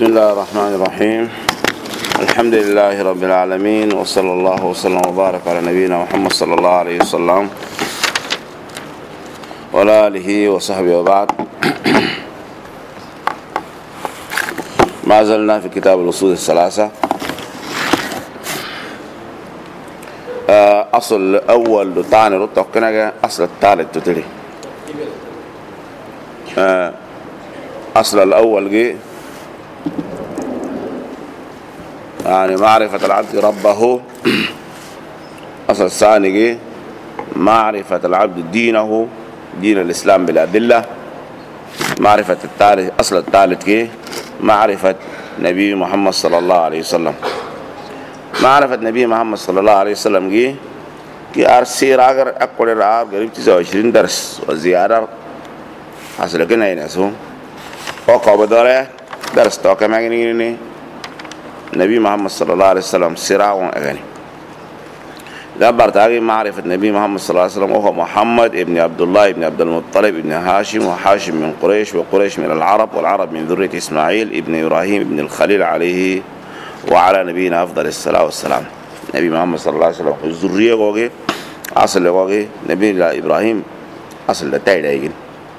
بسم الله الرحمن الرحيم. الحمد لله رب العالمين، وصلى الله وسلم وبارك على نبينا محمد صلى الله عليه وسلم وعلى آله وصحبه وبعد. ما زلنا في كتاب الأصول الثلاثة. أصل الأول لطاني رتقنا أصل الثالث تتري. أصل الأول جي يعني معرفة العبد ربه. أصل الثاني جي معرفة العبد دينه، دين الإسلام بالأدلة. معرفة الثالث، أصل الثالث جي معرفة نبي محمد صلى الله عليه وسلم. معرفة نبي محمد صلى الله عليه وسلم جي كي أرسير أجر أقول العاب قريب 29 درس وزيادة حصل كنا ينسون وقابل درس توقع معيني نبي محمد صلى الله عليه وسلم سراء وأغاني. دبرت أجي معرفة نبي محمد صلى الله عليه وسلم وهو محمد ابن عبد الله ابن عبد المطلب ابن هاشم، وهاشم من قريش، وقريش من العرب، والعرب من ذرية إسماعيل ابن إبراهيم ابن الخليل عليه وعلى نبينا أفضل الصلاة والسلام. نبي محمد صلى الله عليه وسلم الذرية قوي أصل قوي نبي إبراهيم أصل لتايدين،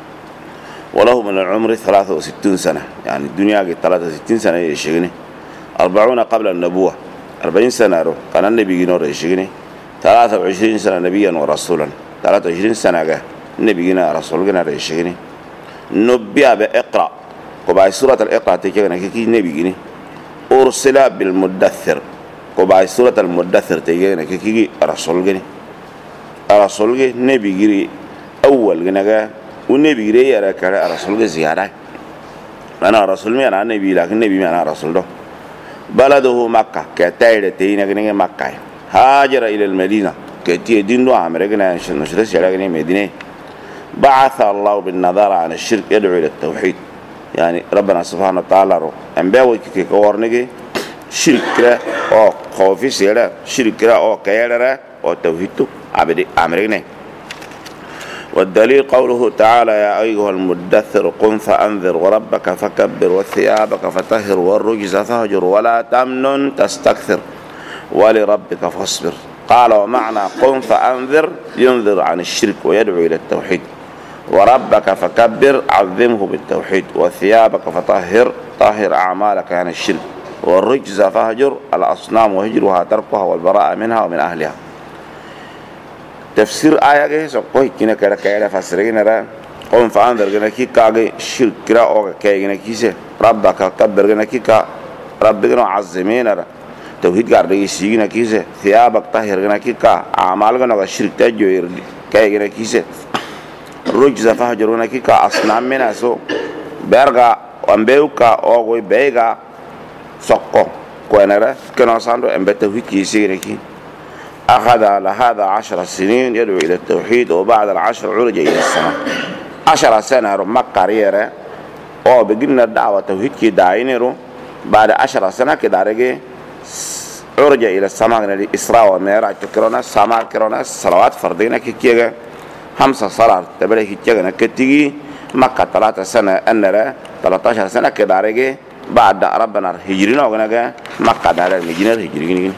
وله من العمر 63 سنة، يعني الدنيا قد 63 سنة يشغني. 40 قبل النبوة، 40 سنة كان النبي جنور يشغني. 23 سنة نبيا ورسولا، 23 سنة النبي جنا رسول جنا يشغني. نبيا بإقرأ وبعد سورة الإقرأ تيجينا كي نبي جني. أرسل بالمدثر وبعد سورة المدثر تيجينا كي رسول جني. رسول جني نبي جري أول جنا والنبي جري يا ركالة رسول جني زيادة. أنا رسول مي أنا نبي، لكن نبي مي أنا رسول ده. بلده مكة كتاير تينا كنيجي مكة. هاجر إلى المدينة كتير دينه أمريكنا نشرس على كنيجي مدينة. بعث الله بالنظارة عن الشرك يدعو إلى التوحيد. يعني ربنا سبحانه وتعالى رو أنبياء كورنيجي شرك أو خوفي سيرة، شرك أو كيرة أو توحيد عبدي أمريكنا. والدليل قوله تعالى: يا أيها المدثر قم فأنذر وربك فكبر وثيابك فطهر والرجز فاهجر ولا تمنن تستكثر ولربك فاصبر. قال: ومعنى قم فأنذر ينذر عن الشرك ويدعو إلى التوحيد، وربك فكبر عظمه بالتوحيد، وثيابك فطهر طهر أعمالك عن الشرك، والرجز فاهجر الأصنام وهجرها تركها والبراءة منها ومن أهلها. تفسير آية جه سقوي كنا كذا كذا فسرين را قوم فأنذر جنا كي كاجي شرك كرا أو كي جنا كيسه ربك كبر جنا كي كا رب جنا عظمين را توحيد كارده سيجنا كيسه ثيابك طاهر جنا كي كا أعمال جنا كشرك تجوير كي جنا كيسه رجز فهجرنا كي كا أصنام من أسو برجع أمبيوكا أو كوي بيجا سقو كونرا كنا ساندو أمبتوحيد كيسه جنا كي. أخذ على هذا 10 سنين يدعو إلى التوحيد، وبعد ال10 عرج إلى السماء. 10 سنة مكة ريرة أو بقلنا الدعوة توحيد كي داينيرو. بعد 10 سنة كده رجع عرج إلى السماء. الإسراء والمعراج تكرونا السماء كرونا الصلوات فرضينا كيجا 5 صلاة تبلي كيجا كتيجي مكة 3 سنة أنرا 13 سنة كده رجع بعد ربنا هجرنا وجنا مكة دار المدينة هجرين.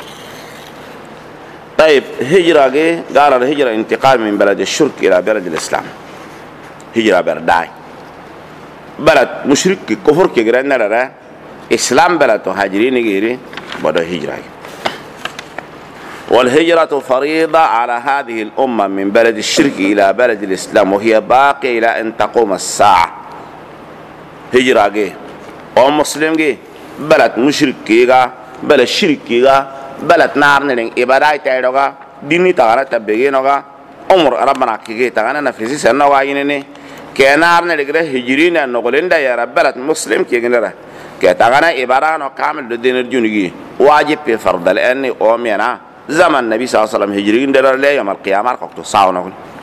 طيب هجرة قال الهجرة انتقال من بلد الشرك إلى بلد الإسلام. هجرة برداي بلد مشرك كفر كجرنا لرا إسلام بلد هاجرين غيري بدو هجرة. والهجرة فريضة على هذه الأمة من بلد الشرك إلى بلد الإسلام، وهي باقية إلى أن تقوم الساعة. هجرة أو مسلم بلد مشرك بلد شرك بلد نار نلين إبادة تيروغا ديني تغانا تبغينوغا عمر ربنا كيكي تغانا نفسي سنوغا ينيني كي نار نلقره هجرين نقولين دا يا رب بلد مسلم كي نرى كي تغانا إبادة نو كامل دين الجنوغي واجب في فرض لأني أومينا زمن النبي صلى الله عليه وسلم هجرين دلر لي يوم القيامة قطو ساونا.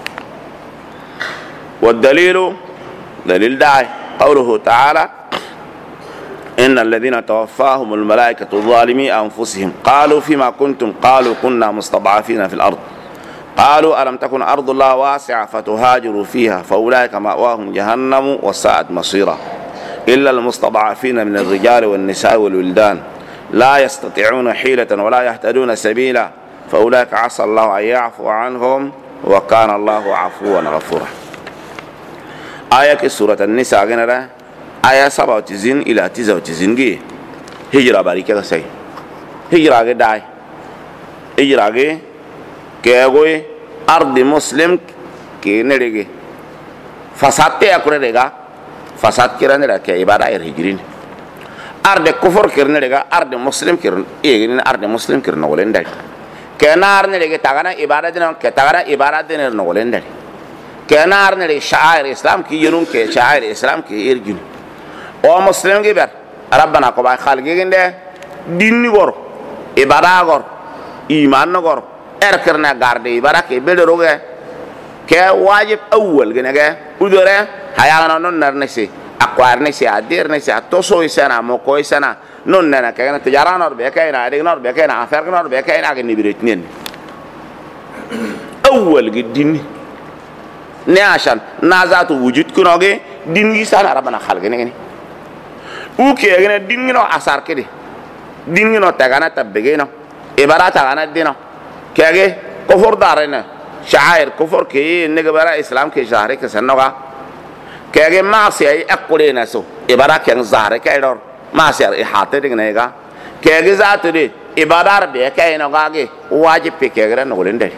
والدليل دليل داعي قوله تعالى: إن الذين توفاهم الملائكة ظالمي أنفسهم قالوا فيما كنتم؟ قالوا كنا مستضعفين في الأرض. قالوا ألم تكن أرض الله واسعة فتهاجروا فيها فأولئك مأواهم جهنم وساءت مصيرا. إلا المستضعفين من الرجال والنساء والولدان لا يستطيعون حيلة ولا يهتدون سبيلا فأولئك عسى الله أن يعفو عنهم وكان الله عفوا غفورا. آية سورة النساء جنرا آية 97 إلى 99 هجرة باريكة سي هجرة داي هجرة كيغوي أرض مسلم كي نريغي فساد تيأكل فساد كيرا نرى كإبادة الهجرين أرض كفر كيرا نرى أرض مسلم كيرا إيغين أرض مسلم كيرا نولين داري كنار نرى تاغانا إبادة دينا كتاغانا إبادة دينا نولين داري كنار نرى شعائر الإسلام كي ينون كي شعائر الإسلام كي إرجون او مسلم كي بر ربنا كباي خالقين ده دين غور إبادة غور إيمان غور إركرنا غاردي إبادة كي بلدروغة كي واجب أول جنگه ودره حيانا نون نرنسي أقوار نسي أدير نسي أتوسو يسنا موكو يسنا نون ننا كأنه تجارة نور بيكاينا أديك نور بيكاينا أفرق نور بيكاينا أجن نبرتنين أول جدين نعشان نازات وجود كنوجي دين يسنا ربنا خلقنا كني وكي أجن دين كنو أسار كده دين كنو تجانا تبجينا إبارة تجانا دينا كأجي كفر دارنا شعائر كفر كي نجبرا إسلام كي شهر كسنوغا كأجي معصية أقولي نسو إبارة كأن زهر كيدور معصية إحاطة دينيغا كأجي ذات دي إبارة بيه كأنوغا واجب بكيغرا نقولين ده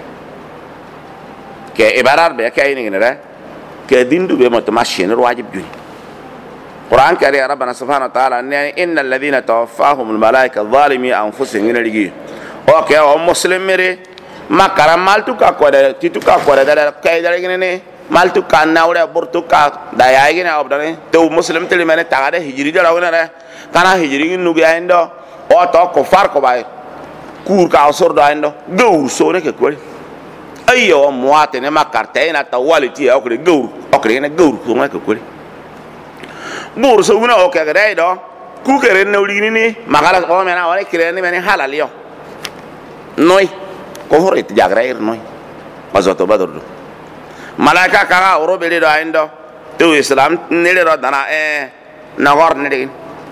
كإبارة بيه كأنيغنا كدين دو بمتماشين الواجب جوني القرآن كريم ربنا سبحانه وتعالى إن الذين توفاهم الملائكة الظالمين أنفسهم ينرجي أوكي هم مسلم مري ما كرام مالتو كاكودا تيتو كاكودا دالا كاي دالا غيني مالتو كاناودا بورتو كا دايا غيني اوبداني تو مسلم تلي ماني تاغادا هجري دالا غينا كانا هجري نوغي اندو او تو كفار كو باي كور كا اوسور دو اندو غور سوري ككول ايو مواتني ما كارتينا تواليتي اوكري غور اوكري غينا غور كو ككول غور سوغنا اوكي غداي دو كو كرن نولي ني ماغالا او منا وري كرن ماني حلال يو نوي كفر يتجاغرير نوي مازوتو بدر ملائكة كا اورو بيدي دو اندو تو اسلام نيلي دو دانا نغور نيدين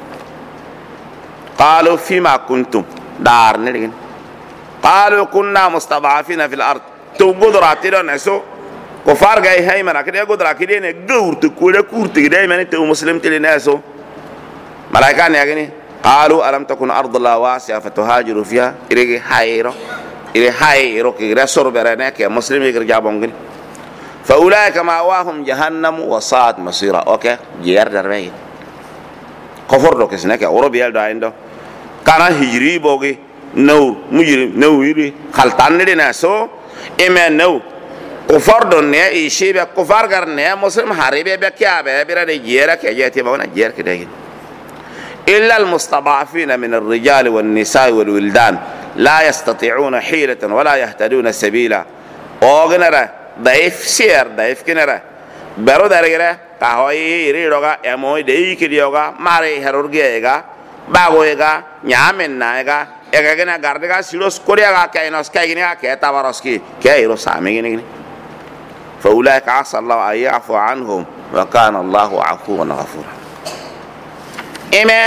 قالوا فيما كنتم دار نيدين قالوا كنا مستضعفين في الارض تو قدراتي دو نسو كفار جاي هاي منا كده قدرا كده ني غور تكوده كورتي دايما تو مسلم تلي ناسو ملائكة نيغني قالوا الم تكن ارض الله واسعه فتهاجروا فيها إلى حيرو إلى هاي روكي رسول برانك يا مسلم يرجع بونغني فأولئك مأواهم جهنم وصاد مصيرا أوكي جير دربي كفر روكي سنك أوروبيا دا عنده كان هجري بوغي نو مجرم نو يري خلطان لنا سو إما نو كفر دنيا إيشي بكفر كرنيا مسلم حريبي بكيا بيرا جيرا كجاتي بونا جير كده إلا المستضعفين من الرجال والنساء والولدان لا يستطيعون حيلة ولا يهتدون سبيلا اوغنرا ضعيف سير ضعيف كنرا برو درغرا كاوي ريروغا اموي ديكيديوغا ماري هرورغيغا باغويغا نيامنايغا اغاغنا غاردغا سيروس كورياغا كاينوس كايغنيا كيتاباروسكي كايرو ساميغني فاولئك عسى الله ان يعفو عنهم وكان الله عفوا غفورا اما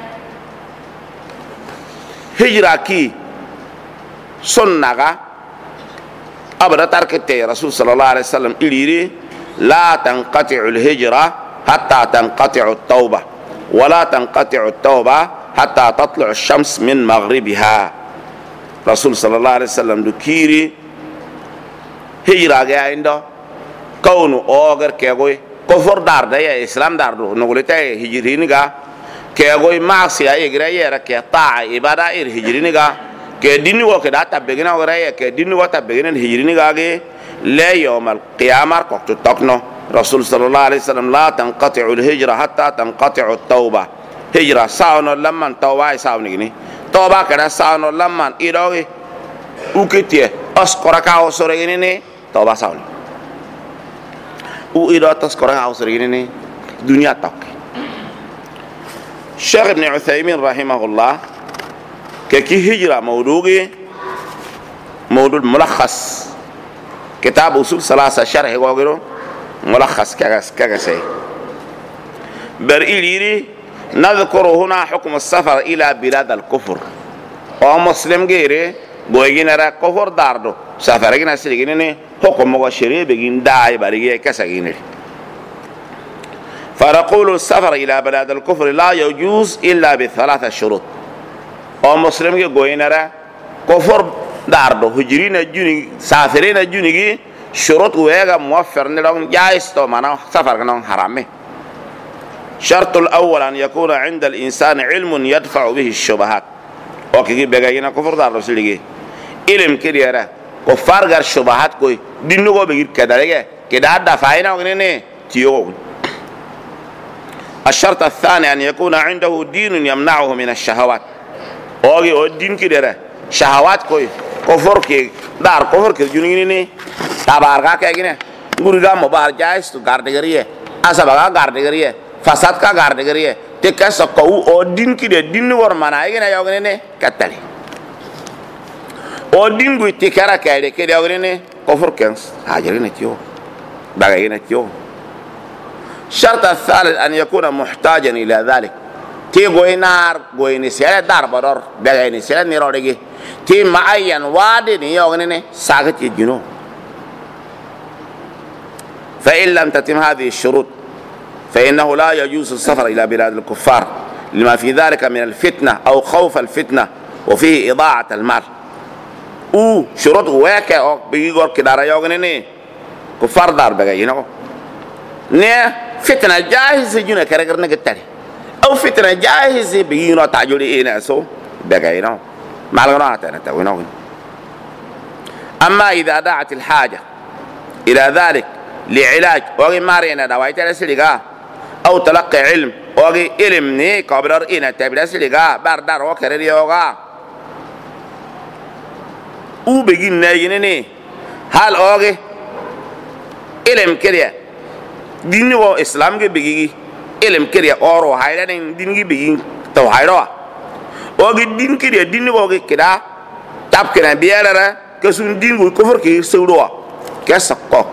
هجراكي سنة أبدا تركت رسول صلى الله عليه وسلم إليري لا تنقطع الهجرة حتى تنقطع التوبة ولا تنقطع التوبة حتى تطلع الشمس من مغربها رسول صلى الله عليه وسلم دكيري هجرة جاء عنده كون أوغر كيغوي كفر دار ده يا إسلام دار ده نقولته هجرينيغا كيغوي معصية يجري يرك طاعة إبادة هجرينيغا كدين وكذا تبعنا ورايا كدين وتبعنا الهجرين قاعد لا يوم القيامة وقت تقنو رسول صلى الله عليه وسلم لا تنقطع الهجرة حتى تنقطع التوبة هجرة ساون لما توبة ساون نجني توبة كذا ساون لما إيروه وكتيه أسكرك أو سرقيني توبة ساون وإيروه تسكرك أو سرقيني دنيا تك الشيخ ابن عثيمين رحمه الله كي هجرة موضوع ملخص كتاب أصول ثلاثة شرح وغيره ملخص كذا سي برئيلي نذكر هنا حكم السفر إلى بلاد الكفر أو مسلم غيره بوجينا را كفر داردو سفرنا سيجيني حكم وشري بجين داعي بريء كسجيني فنقول السفر إلى بلاد الكفر لا يجوز إلا بثلاثة شروط أو مسلم غيره را كفر داردو هجرين الجوني سافرين الجوني شروط ويجا موفر نلون جائز تو منا سفر كنون حرامه شرط الأول أن يكون عند الإنسان علم يدفع به الشبهات وكي بيجينا كفر داردو سليجي علم كريرة كفار غير شبهات كوي دينو بيجيب كدارجة كدار دفعنا وغنينه تيو الشرط الثاني أن يكون عنده دين يمنعه من الشهوات أو الدين كريرة شهوات كوي كفر كي دار كفر كي جونينه تبارك كأجنه غوريغا مبار جايز تو غاردغريه أسبعة غاردغريه فساد کا غاردغريه تكاس كو أو دين كده دين ورمانا يجينا يوغنينه كتالي أو دين غوي تكارا كده كده يوغنينه كفر كنس هاجرينه تيو بعينه تيو الشرط الثالث أن يكون محتاجا إلى ذلك تي غوي نار غوي نسيل دار بدر بعينه نسيل نيرودغي تي معين وادي نيوغنينه ساقط يجنو فإن لم تتم هذه الشروط فإنه لا يجوز السفر إلى بلاد الكفار لما في ذلك من الفتنة أو خوف الفتنة وفيه إضاعة المال شروط واقع أو بيجور كدارا يوغنيني كفار دار بغيينو نه فتنة جاهز جونا كرغر نغتاري أو فتنة جاهز بيجينو تاجولي إينا سو بغيينو مالغنو هاتانا تاوينو أما إذا دعت الحاجة إلى ذلك لعلاج وغي مارينا دوايت الاسلقاء او تلقي علم وغي علم ني قبرر انا تبدا الاسلقاء باردار وكرر يوغا او بيجين نايني هل اوغي علم كريا دين و اسلام كي بيجي علم كريا اورو هايدان دين كي بيجي تو هايرو اوغي دين كريا دين وغي كدا تاب كنا بيالا كسون دين و كفر كي سودو كسقو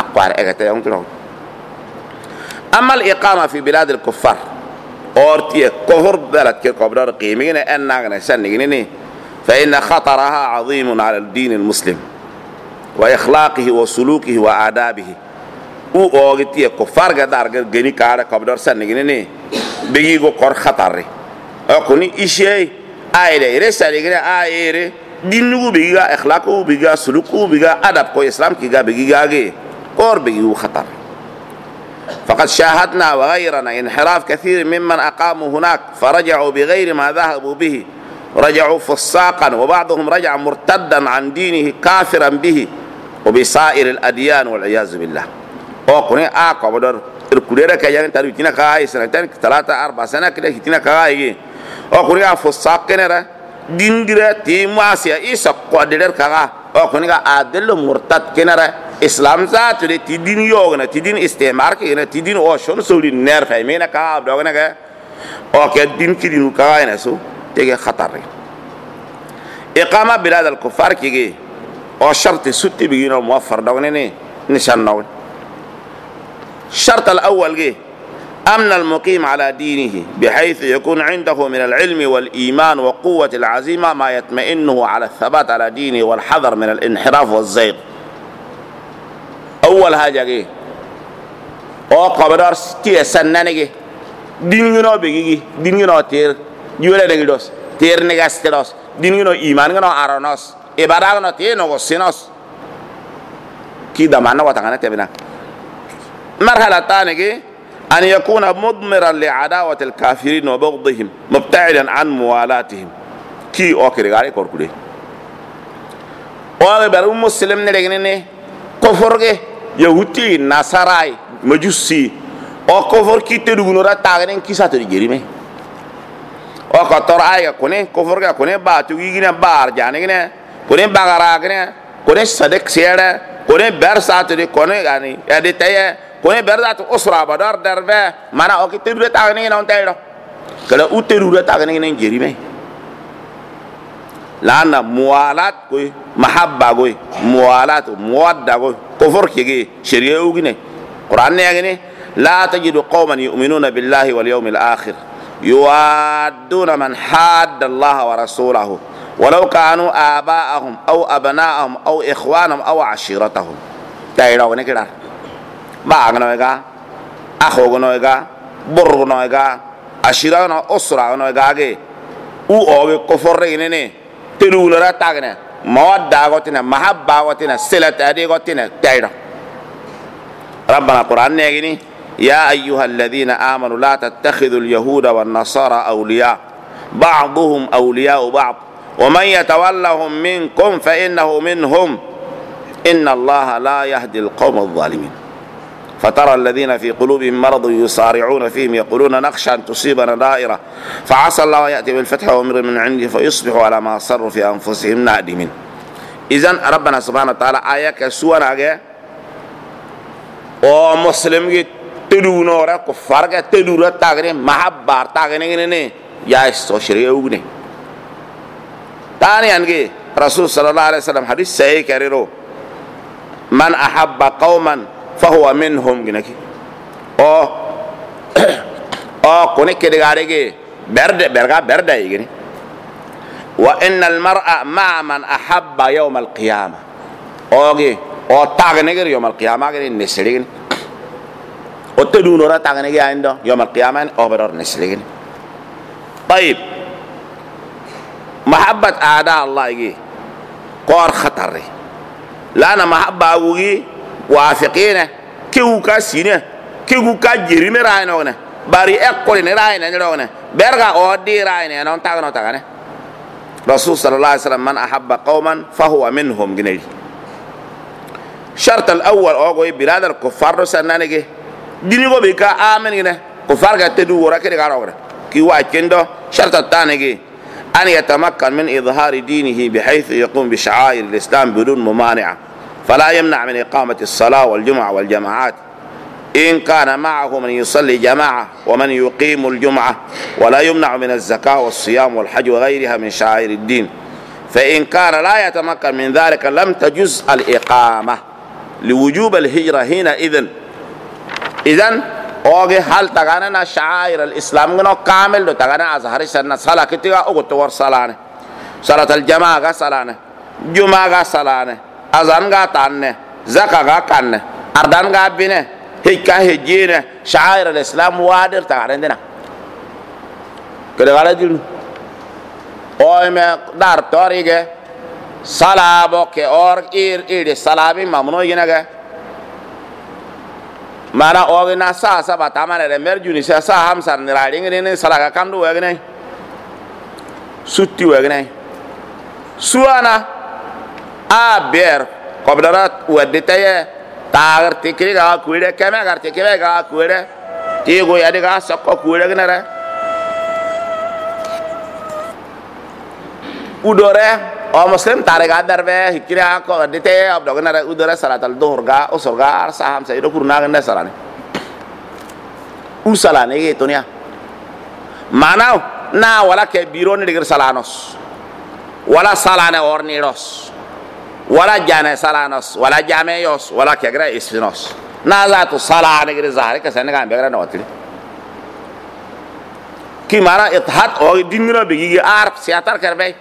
أما الإقامة في بلاد الكفار أورتي كفر بلد كقبر قيمين أن سنجنني فإن خطرها عظيم على الدين المسلم وإخلاقه وسلوكه وآدابه أورتي كفار قدار جني كار قبر سنجنني بيجو كور خطر أكوني إشي آيره رسالة آيره دينه بيجا إخلاقه بيجا سلوكه بيجا أدب كو إسلام كيجا بيجا قربه خطر فقد شاهدنا وغيرنا انحراف كثير ممن أقاموا هناك فرجعوا بغير ما ذهبوا به رجعوا فساقا وبعضهم رجع مرتدا عن دينه كافرا به وبسائر الأديان والعياذ بالله وقني بدر الكليرة كيان ترويتنا كاي سنتين 3-4 سنة كده هتنا كاي وقني فساق كنرا دين ديرة تيماسيا إيش قدر كاي وقني عادل مرتد كنرا إسلام ذات تدين يوغنا تدين استعمار كنا تدين أوشون سولي نير فاهمين كاب دوغنا كا أو كدين كدين كاي نسو تيجي خطر إقامة بلاد الكفار كيجي أو شرط ستي بيجينا موفر دوغنا نشان نون الشرط الأول جي أمن المقيم على دينه بحيث يكون عنده من العلم والإيمان وقوة العزيمة ما يطمئنه على الثبات على دينه والحذر من الانحراف والزيغ أول حاجة جي أو قبر تي سننجي دينينو بيجي دينينو تير يولا نجلوس تير نجاستلوس دينينو إيمان غنو أرونوس إبادة غنو تير نغسينوس كده معنا وتعنا تبنا مرحلة ثانية أن يكون مضمرا لعداوة الكافرين وبغضهم مبتعدا عن موالاتهم كي أوكي غاري كوركولي أو برو مسلم نلقينه كفرك يهودي نصاراي مجوسي أو كفر كي تدغنورا تاغنين كي ساتوري جريمه أو كتر أي كونه كفرك كونه باتو يجينا بار جانينا كونه بعراغنا كونه صدق سيرة كونه برساتوري كونه يعني أديتايا كونه برزات أسرة بدار دربه مانا أو كي تدغنورا تاغنين أون تايرو كلا أو تدغنورا تاغنين جريمه لأن موالات كوي محبة كوي موالات مودة كوي كفر كيجي شريعة وجنة قرآن يجني لا تجد قوما يؤمنون بالله واليوم الآخر يوادون من حاد الله ورسوله ولو كانوا آباءهم أو أبناءهم أو إخوانهم أو عشيرتهم تايرو نكدار باغنويغا أخوغنويغا برغنويغا عشيرتنا أسرغنويغا او اوغي كفرينني تلولرا تاغنا مودة غوتنا محبة غوتنا سلة ادي غوتنا تايرو ربنا القرآن نيغني يا أيها الذين آمنوا لا تتخذوا اليهود والنصارى أولياء بعضهم أولياء بعض ومن يتولهم منكم فإنه منهم إن الله لا يهدي القوم الظالمين فترى الذين في قلوبهم مرض يصارعون فيهم يقولون نخشى أن تصيبنا دائرة فعسى الله يأتي بالفتح وأمر من عنده فيصبحوا على ما أصروا في أنفسهم نادمين. إذن ربنا سبحانه وتعالى آية سوانا o muslim gi teduno ra ko farga tedura tagre mahabbar tagre ne ya so shiriyugne tani ange rasul sallallahu alaihi wasallam hadith sahih kariro man ahabba qauman fahuwa minhum ginaki o kone ke degare ge berda yigini wa innal mar'a ma'a man ahabba yawm al qiyamah oge o tagne ge yawm al qiyamah ge nesligin o teduno ra tagne ge ando yawm al qiyamah o beror nesligin طيب محبة أعداء الله يجي قار خطر لا محبة أبوي وافقينه كيو كاسينه كيو كاجري مراينونه باري أقول نراينه نراينه برجع أودي راينه نون تاغنا رسول صلى الله عليه وسلم من أحب قوما فهو منهم جنيه شرط الأول أقول بلاد الكفار سنانجي دينيكو بيكا آمن جنيه كفار كتدو ورا كده كارونا كيو أكيندو شرط الثاني أن يتمكن من إظهار دينه بحيث يقوم بشعائر الإسلام بدون ممانعة فلا يمنع من إقامة الصلاة والجمعة والجماعات إن كان معه من يصلي جماعة ومن يقيم الجمعة ولا يمنع من الزكاة والصيام والحج وغيرها من شعائر الدين فإن كان لا يتمكن من ذلك لم تجز الإقامة لوجوب الهجرة هنا إذن اوغي هل تغانا شعائر الاسلام غنو كامل دو تغانا ازهر سنة صلاة كتيغا اوغتور صلاة صلاة الجماعة صلاة جمعة صلاة اذان تانة زكاة كانة اردان بينه هيكا هجينه شعائر الاسلام وادر تغانا دينا كده غالا دينو اوي ما دار توريغي صلاة بوكي اور اير صلاة بي ممنوع ينغا mana ogi na sa saba tamane de merjuni sa hamsar ni riding ni salaga kandu wegne sutti wegne suana a ber kobdarat wedetaye tagar tikri ga kuide keme gar tikre ga kuide ti go yadi ga sakko kuide gnere udore o muslim tarega darbe hikira ko dite ab dognare udara salatal dhuhr ga usurga saham saydo kurna ganda salane usalane ge tonia manaw na wala ke biro ni digir salanos wala salane orniros wala jane salanos wala jameyos wala kegra isfinos na zatu salane gir zahare ka senega begra notli ki mara ithat o dingra begi arab siatar karbe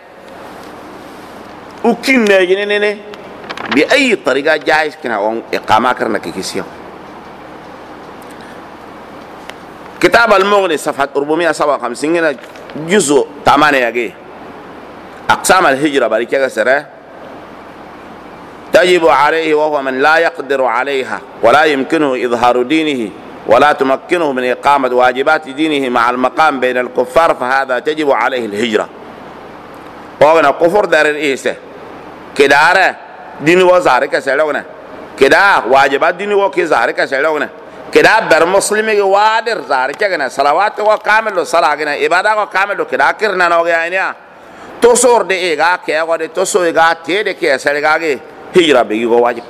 وكين نجنينه بأي طريقة جايز كنا عن إقامة كرنا كيسيا كتاب المغني صفحة 457 جزء 8 يجي أقسام الهجرة بريكة سرة تجب عليه وهو من لا يقدر عليها ولا يمكنه إظهار دينه ولا تمكنه من إقامة واجبات دينه مع المقام بين الكفار فهذا تجب عليه الهجرة وهنا كفر دار الإيسة كدارة دين وزارة كسلونا كدا واجبات دين وكزارة كسلونا كدا برمسلمي وادر زارة كنا صلوات وكامل صلاة كنا إبادة وكامل كدا كرنا نوعيا تصور ده إيجا كيا قد تصور إيجا تيجي كيا سلكاجي هجرة بيجي واجب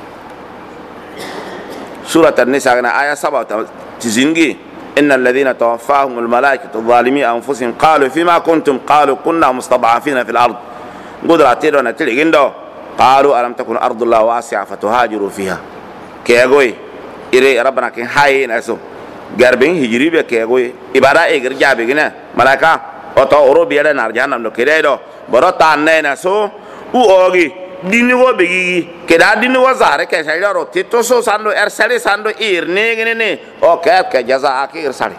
سورة النساء كنا آية 7 تزينجي إن الذين توفاهم الملائكة الظالمين أنفسهم قالوا فيما كنتم قالوا كنا مستضعفين في الأرض قدراتنا نتلقين دو قالوا ألم تكن أرض الله واسعة فتهاجروا فيها كيغوي ire rabbana kin hayi na so garbin hijri be ke go ibada e girja be gina malaka oto oro biya na arjana no kire do boro tan ne na so u ogi dinigo be gi ke da dinigo zare ke sai ro tito so sando sare sando ne gine ne o ke jaza akir sare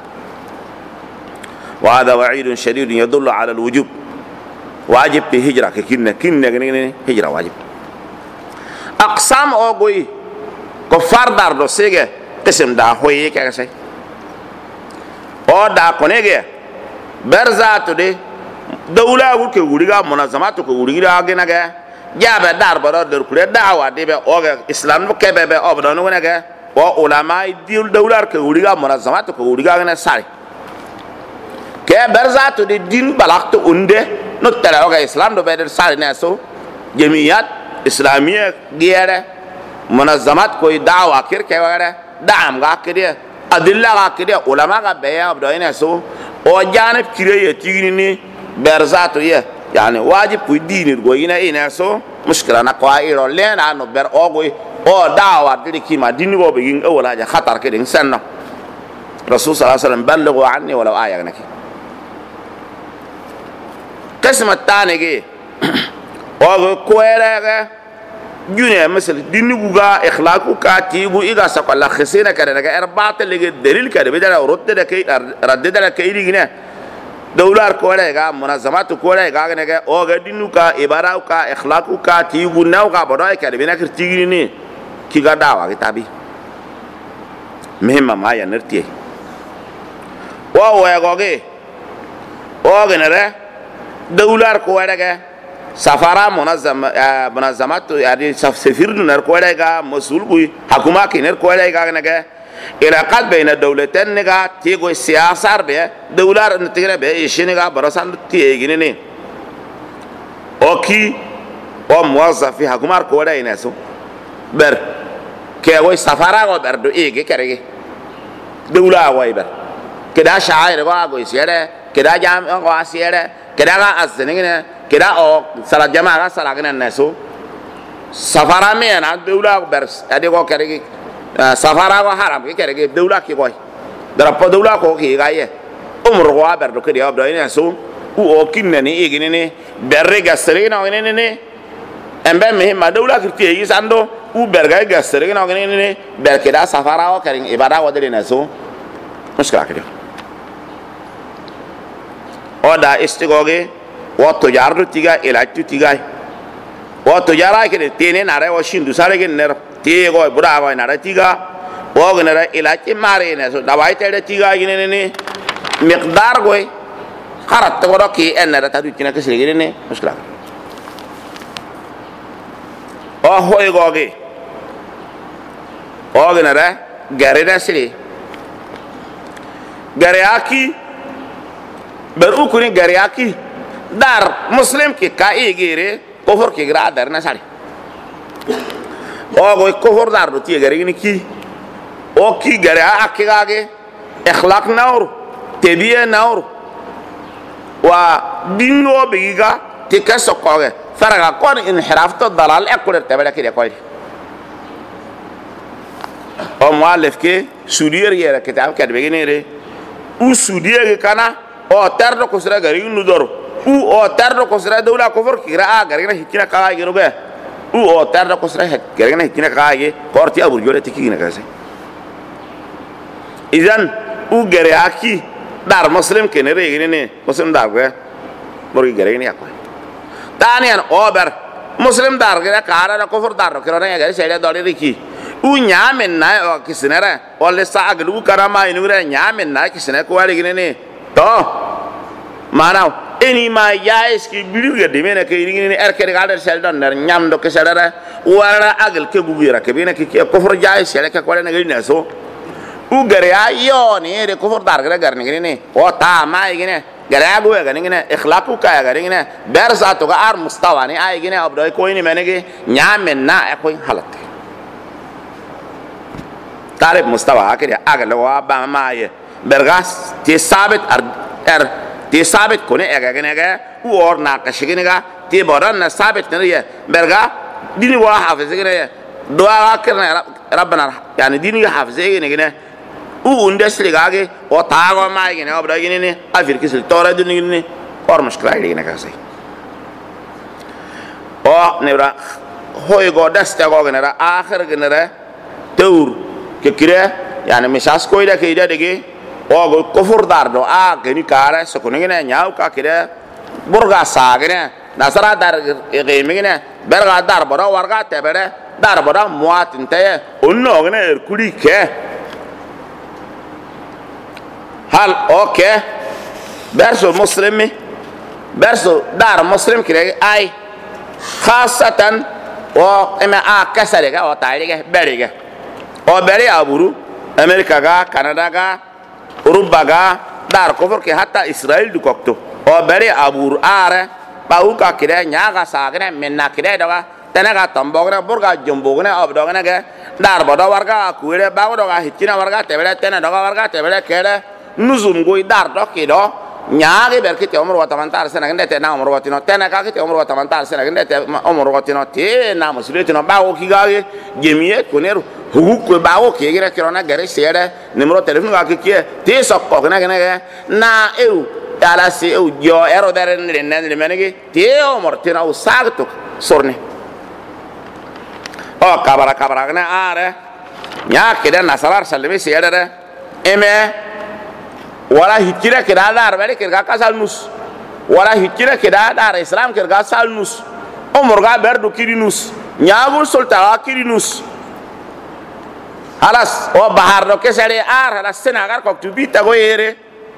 wa hada wa'id shadid yadullu ala alwujub wajib fi hijra ke kinne gine hijra wajib aqsam o goyi ko fardar do sege qism da hoye ke sai o da konege berzatu de dawla gu ke wuriga munazamatu ko wuriga gina ga jabe dar baro der kure dawa de be o islam ke be obdo no ga o ulama dil dawlar ke wuriga munazamatu ko wuriga gina sari ke berzatu de din balaqtu unde no tara o islam do be der sari ne so jamiyat islamiyya giere munazzamat koy da'wa kirke wala da'am ga kide adilla ga kide ulama ga be abdo ina so o janib kire tigini ni berzatu ye yani wajib pu dinir go ina so mushkila na qairo lena no ber o go o da'wa dili kima dini go be gin wala ja khatar kide sanna rasul sallallahu alaihi wasallam ballighu anni wala aya naki qism at-tani o ko era june misal dinigu ga ikhlaqu ka tigu iga sakalla khasina kada daga arba'at lege dalil kada bidara urut da kai raddada da kai digina dawlar ko ga munazamat ko ga ga o ga dinu ka ibara ka ikhlaqu ka tigu naw ga bodo kada bina kir tigini ni ki ga dawa kitabi muhimma ma ya nirti wa go ge o ga nare dawlar ko ga safara munazamatu yani safir nar ko ga masul bu hakuma ki nar ko ga naga ila qad bayna dawlatan naga tigo siyasar be dawlar ntigre be ishini ga barasan ti gine ne oki o muwazzafi hakuma ko ina so ber ke wo safara go ber do ege kerege dawla wa ber keda shair go isere keda jam go asere keda ga asningine keda o sala jama ga sala gina naso safara me na dawla bers ade ko kerege safara go haram ke kerege dawla ki koy dara po dawla ko ki ga ye umru go ber do kedi abdo ina so u o kinne ni igini ni berre ga serena ngene ni embe me ma dawla ki ti yi sando u berga ga serena ngene ni ber keda safara o kerin ibada wo de naso mushkila kedi o da istigoge wato jarru tiga ilatu tiga wato jara ke tene nare o shindu sare ke ner tigo bura ba nare tiga o gnere ilati mare ne so dawai tere tiga gine ne miqdar goy kharat to roki enere tadu tina ke sire ne mushkila o hoy goge o gnere gare da sire gare aki ber ukuni gare aki dar muslim ki ka igire kofur ki gra dar na sari o go kofur dar do ti gare ni ki o ki gare akigage ikhlaq nawr tebiya nawr wa dinno biga ti kaso koge faraga kon inhiraf to dalal ekure tabela ki de koy o muallif ke sudiyer yere kitab ka de beginere u sudiyer kana o tardo ko sira gari nu dor o tardo ko sira dawla ko for kira garina hikina ka gero ga o tardo ko sira garina hikina ka ge korti abur jore tikina ka se idan u gare aki dar muslim ke ne re ne muslim dar ga mori gare ne akwa tanian ober muslim dar ga kara da ko for dar ko ne ga se le dole riki u nyamen na o kisinere o le sa aglu karama inu re nyamen na kisine ko wali ne to mana eni ma yaes ki biluga de mena ke ni erke ga der sel don der nyam do ke sedara wala agal ke bugira ke bena ke ko for jaes sel ke ko na gina so u gare ayo ni re ko for dar gar ni ne o ta mai gine gare go ga ni ne ikhlaqu ka ga ni ne ber za to ga ar mustawa ni ay gine abdo ko ni mena ge nyamen na e ko halat talib mustawa akire agal wa ba mai bergas ti sabit ti sabit kone ega genega u or na kashigenega ti boran na sabit ne berga dini wala hafiz genega doa kirna rabbana yani dini hafze ne gine u undes ligage o taago ma gine obra gine ne afirki sil tora dini ne or mushkila gine ka sai o ne ra hoy go daste go gine ra akhir gine ra tour ke kire yani misas ko ida ke ida dege o go kufur dar do a gini kare so ko ne nyaaw ka kire burga sa gine nasara dar ge migine berga dar bora warga tebere dar bora muatin te onno gine kuri ke hal oke berso muslimi berso dar muslim kire ay khasatan o ema a kasare ga o tayrige berige o beri aburu amerika ga canada ga uruba ga dar kofur ke hatta israel du kokto o beri abur are bauka kire nyaga sagre menna kire daga tenaga tombogre burga jumbogne obdogne ge dar bodo warga kuire bagodo ga hitina warga tebele tena daga warga tebele kere nuzum goi dar dokido nyaage berkite umur watamantar sena gende te na umur watino tena ka kite umur watamantar sena gende te umur watino te na musulitino bago kigage jemiye koneru hukku bago kigere kirona gere sere nimro telefon ga kiye te sokko gene na eu ala si eu jo ero dare ne menegi te umur tina usagto sorne o kabara gene are nyaake de nasarar salimi sere eme wala hikira kira dar bari kirga kasal nus wala hikira kira dar islam kirga sal nus umur ga berdu kiri nus nyaagul sultana kiri nus halas o bahar do kesare ar halas senagar ko tubita go yere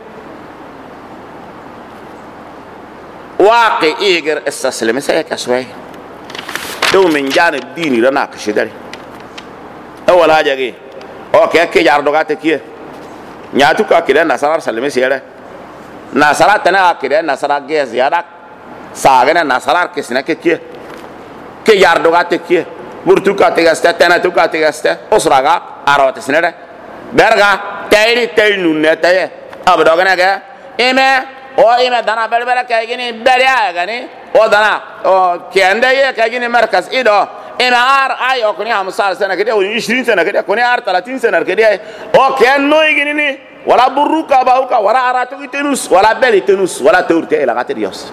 waqi iger istaslim sai kasway do min janib dini rana kashidari awal haja ge o ke jar do gate kiye nyatu ka kire nasara salime sere nasara tana kire nasara ge ziyada sagana nasara kisna ke yardo ga te ke burtu ka te gasta tana tu ka te gasta osraga arot sinere berga tayri taynu ne taye abdogana ga ime dana berbera ka gini beria gani o dana o kende ye ka gini markas ido ar ayo kuni hamsar sana kede o 20 sana kede kuni ar 30 sana kede o ken no igini ni wala buruka bauka wala aratu tenus wala beli tenus wala tourte ela gate dios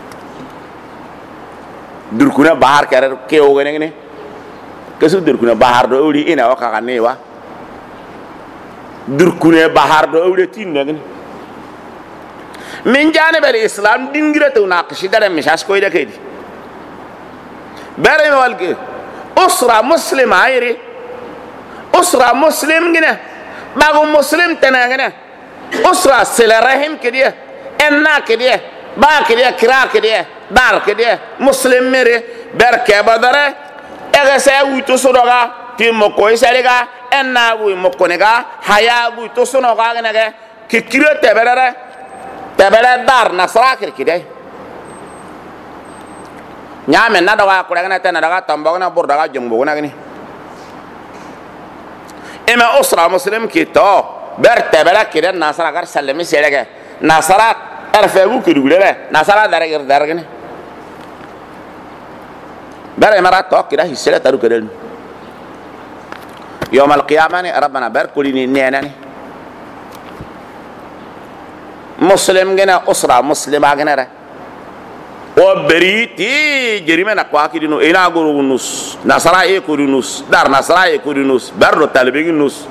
durkuna bahar kare ke o gene ne kesu durkuna bahar do uri ina o ka ne wa durkuna bahar do uri tin ne min janib al islam dingira to naqshi dare mishas ko ida kedi bare walke usra muslim ayri usra muslim gine bago muslim tanagane usra sila rahim kediya enna kediya ba kediya kira kediya dar kediya muslim mere berke badare ega sa wuto sodoga timo ko isariga enna wu mokonega haya wu to sonoga gane ke kira tebere dar nasra kediya nyame na daga kuragana tana daga tambagana bur daga jumbuguna gini ema usra muslim ki to bertebela kire nasara gar sallami serege nasara erfegu kidugule nasara dargini bare mara to kira hisela taru kedel yawm al qiyamah ni rabbana barkulini nenani muslim gena usra muslima gena o beriti jerime na kwa kidino ina guru nus nasara e kurunus dar nasara e kurunus barro talbigi nus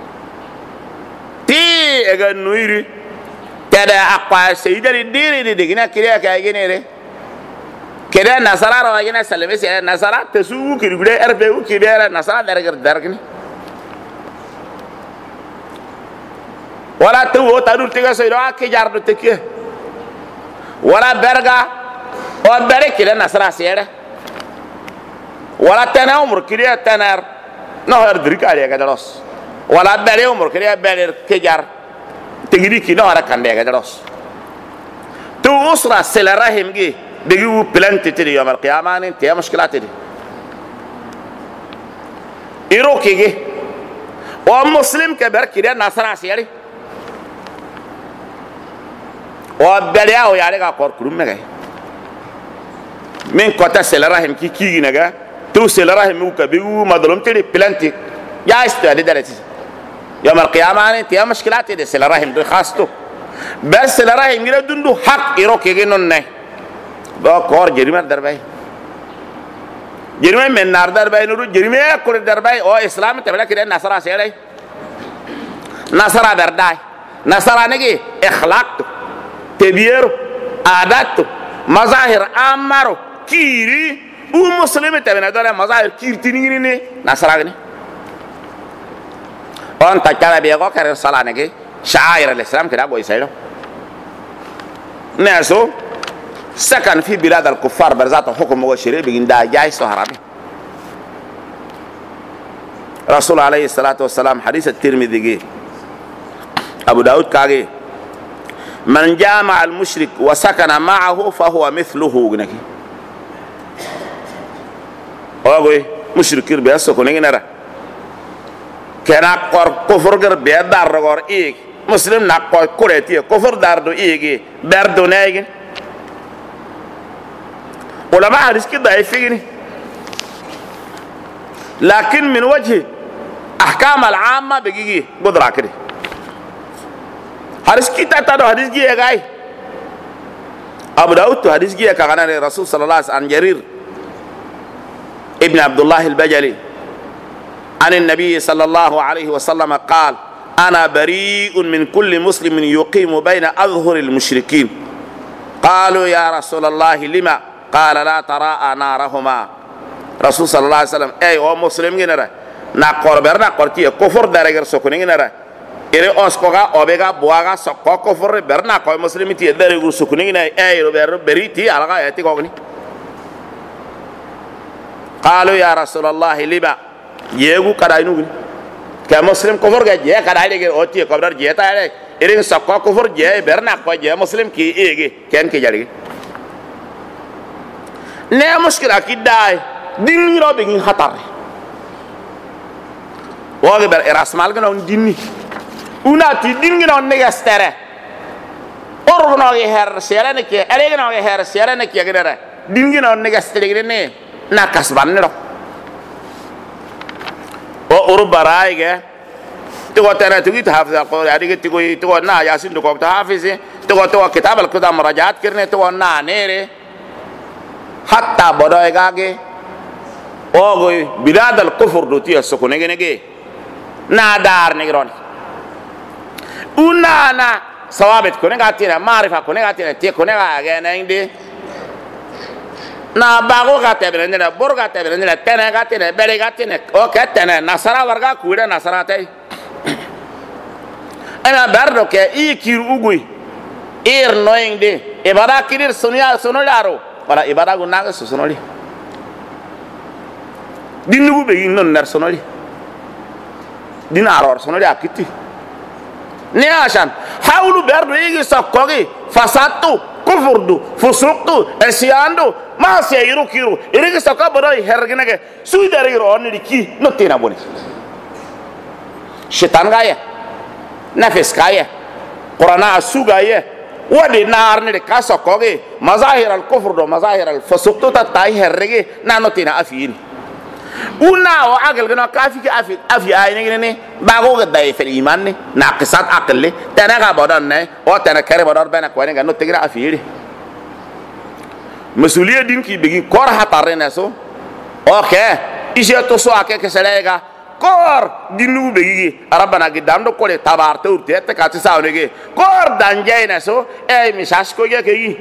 ti ega nuiri tada akwa seydari diri digina kiriya ka ginere kede nasara ro gina salame se nasara tesu kirgure erbe u kidera nasara dargini wala tu o tadur tiga seydo ak jardo tekke wala berga o bere kile nasara sere wala tana umur kile tanar no har dirikari ga dalos wala bere umur kile bere kejar tegiri ki no ara kande ga dalos tu usra sila rahim gi bigi u planti tiri yawm al qiyamah ni te mushkilat di iro kige o muslim ke ber kile nasara sere o bere o yare ga kor kurum me min kota sel rahim ki naga tu sel rahim ka bi madlum tiri planti يا استوى درتي يوم القيامة أنت يا مشكلات دي سلا رحم دو خاصتو بس سلا رحم غير دندو حق يروك يجينون نه بكور جريمة درباي جريمة من نار درباي نورو جريمة كل درباي أو إسلام تبلا كده نصارى سيري نصارى برداي نصارى نجي إخلاق تبير عادات مظاهر أمارو كيري ومسلم تبنا دولا مظاهر كير تنيني نصارى غني أنت كذا بيجوا كرر صلاة نجي شعائر الإسلام كده أبو يسيره ناسو سكن في بلاد الكفار برزات حكم وشري بين دا جاي سهرابي رسول عليه الصلاة والسلام حديث الترمذي أبو داود كاجي من جامع المشرك وسكن معه فهو مثله جنكي أقول مشرك بيسو كوني نرى كنا كفر غير بيدار رغور إيه مسلم نقول كوريتي كفر داردو إيه بردو نايجن علماء حديث كده ضعيفين لكن من وجه أحكام العامة بيجي قدرة كده حديث كده تدو حديث جيه غاي أبو داود حديث جيه كان الرسول صلى الله عليه وسلم عن جرير ابن عبد الله البجلي عن النبي صلى الله عليه وسلم قال أنا بريء من كل مسلم يقيم بين أظهر المشركين قالوا يا رسول الله لما قال لا تراءى نارهما رسول صلى الله عليه وسلم أي هو مسلم جنرا نقول برنا قرتي كفر درجة سكون جنرا إيه أسقى أبيعا بواعا سقى كفر برنا قوي مسلم تي درجة سكون جنرا أي رو بريتي على غاية كوني قالوا يا رسول الله لما يهو كراينو كمسلم كفر جاء كراينو كي أوتي كبر جاء تايله إيه سقى كفر جاء برنا قوي جاء مسلم كي إيه كان كي جالي نه مشكلة كده ديني رو بيجين خطر واقع بر إراسمال كنا ديني وناتي ديني رو نيجستره أورغنا يهر سيرة نكية أريغنا يهر سيرة نكية كده ديني رو نيجستره كده نه ناكسبان رو وأوروبا كده تقول تنا تقول تحافظ القرآن هذه تقول نا ياسين تقول تحافظ تقول كتاب الكتاب مراجعات كرني تقول نا نيره حتى بدايغاغي اوغي بلاد الكفر دوتي السكون نيجي نادار نيرون ونانا ثوابت كون غاتينا معرفه كون غاتينا تي كون غاغينندي نا باغو غاتبرندنا بورغا تبرندنا تنا غاتينا بلي غاتينا اوكي تنا نصرا ورغا كودا نصرا تاي انا بردو كي يكير اوغوي اير نويندي ابدا كير سونيا سونولارو wala ibada go naga so sonoli dinnugo be yin non nar sonoli dina aror sonoli akiti ne ashan hawlu berdo yigi sakkogi fasatu kufurdu fusuqtu asyandu ma sayiru kiru irigi sakka bodoy herginage suidare ro onni ki notina boni shaitan gaya nafis gaya qur'ana asugaya ودي نار نركاسو كوغي مظاهر الكفر دو مظاهر الفسوق تو تاي هرغي نانو تينا افين ونا واغل غنا كافي افي اي ني باغو غداي في الايمان ني ناقصات عقل تنا غا بدن ني او تنا كري بدر بنا كوين غنو تيغرا افيري مسؤوليه دين كي بيغي كور هاتارنسو اوكي ايشي تو سو اكي كسلايغا كور دينو بيجي ربنا قدام دو كل تبار تورتي تكاتي ساونيجي كور دانجاي نسو اي مشاش كوجا كي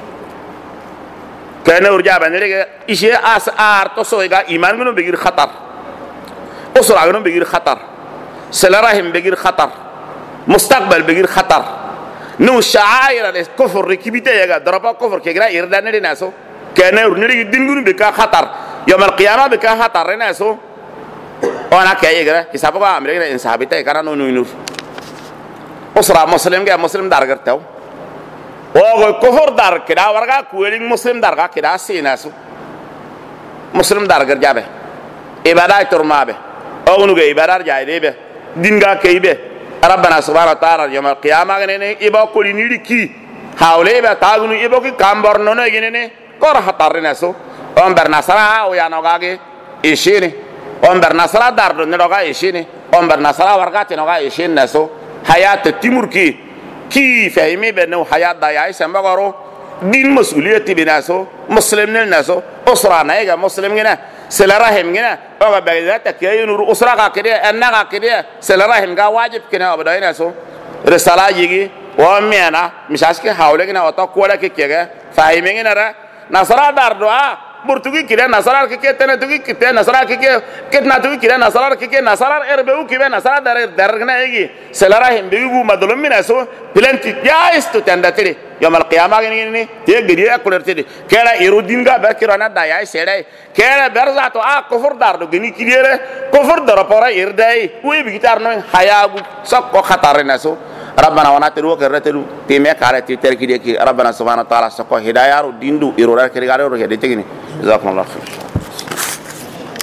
كان ورجع بنرجع إشي أس تو سويجا إيمان منو بيجي خطر أسرع منو بيجي خطر سلراهم بيجي خطر مستقبل بيجي خطر نو شعائر الكفر ركبته يجا ضربة كفر كجرا يردان ناسو كان ورنيجي دينو بيكا خطر يوم القيامة بيكا خطر ناسو أنا كأي كذا كسبوا أمريكا إنسان بيتا كنا نونور أسرع مسلم كه مسلم دار كرتاو وهو كفر دار كذا ورقة كويلين مسلم دار كذا سيناسو مسلم دار كرجابه إبادة ترمابه أو نوجا إبادة جايده به دينغا كيبه ربنا سبحانه وتعالى يوم القيامة كنني إبا كولينيري كي حاولي به تاغنو إبا كي كامبرنو نيجي كنني كره حتارناسو أم برناسرا أو يانوغاغي إيشيني on ber nasara dardo ne roga ishini on ber nasara wargati noga ishin naso hayat timurki ki fahimi be no hayat da ya isa magaro din mas'uliyati binaso muslimin naso usra naiga muslim gina selarahim gina oga bagata kayinu usra ka kide anna ka kide selarahim ga wajib kina abada naso risala yigi wa miana mishaski hawle gina wata kola ke kega fahimi gina ra nasara dardo burtugi kire nasarar ke tene tugi kite nasarar ke kitna tugi kire nasarar ke nasarar erbeu kibe nasarar dargna egi selara himbigu madlum min aso plenty jais to tendatiri yom al qiyamah ni te gidi akulertidi kera irudinga berkirana daya sere kera berzato kufur dardo gini kire kufur darapora irdai we bigitarno hayagu sakko khatarina so ربنا وناترو كرتلو تيمه كارتي تركي ديكي ربنا سبحانه وتعالى سكو هدايا ديندو ايرورا كريغارو هدي تيغني جزاكم الله خير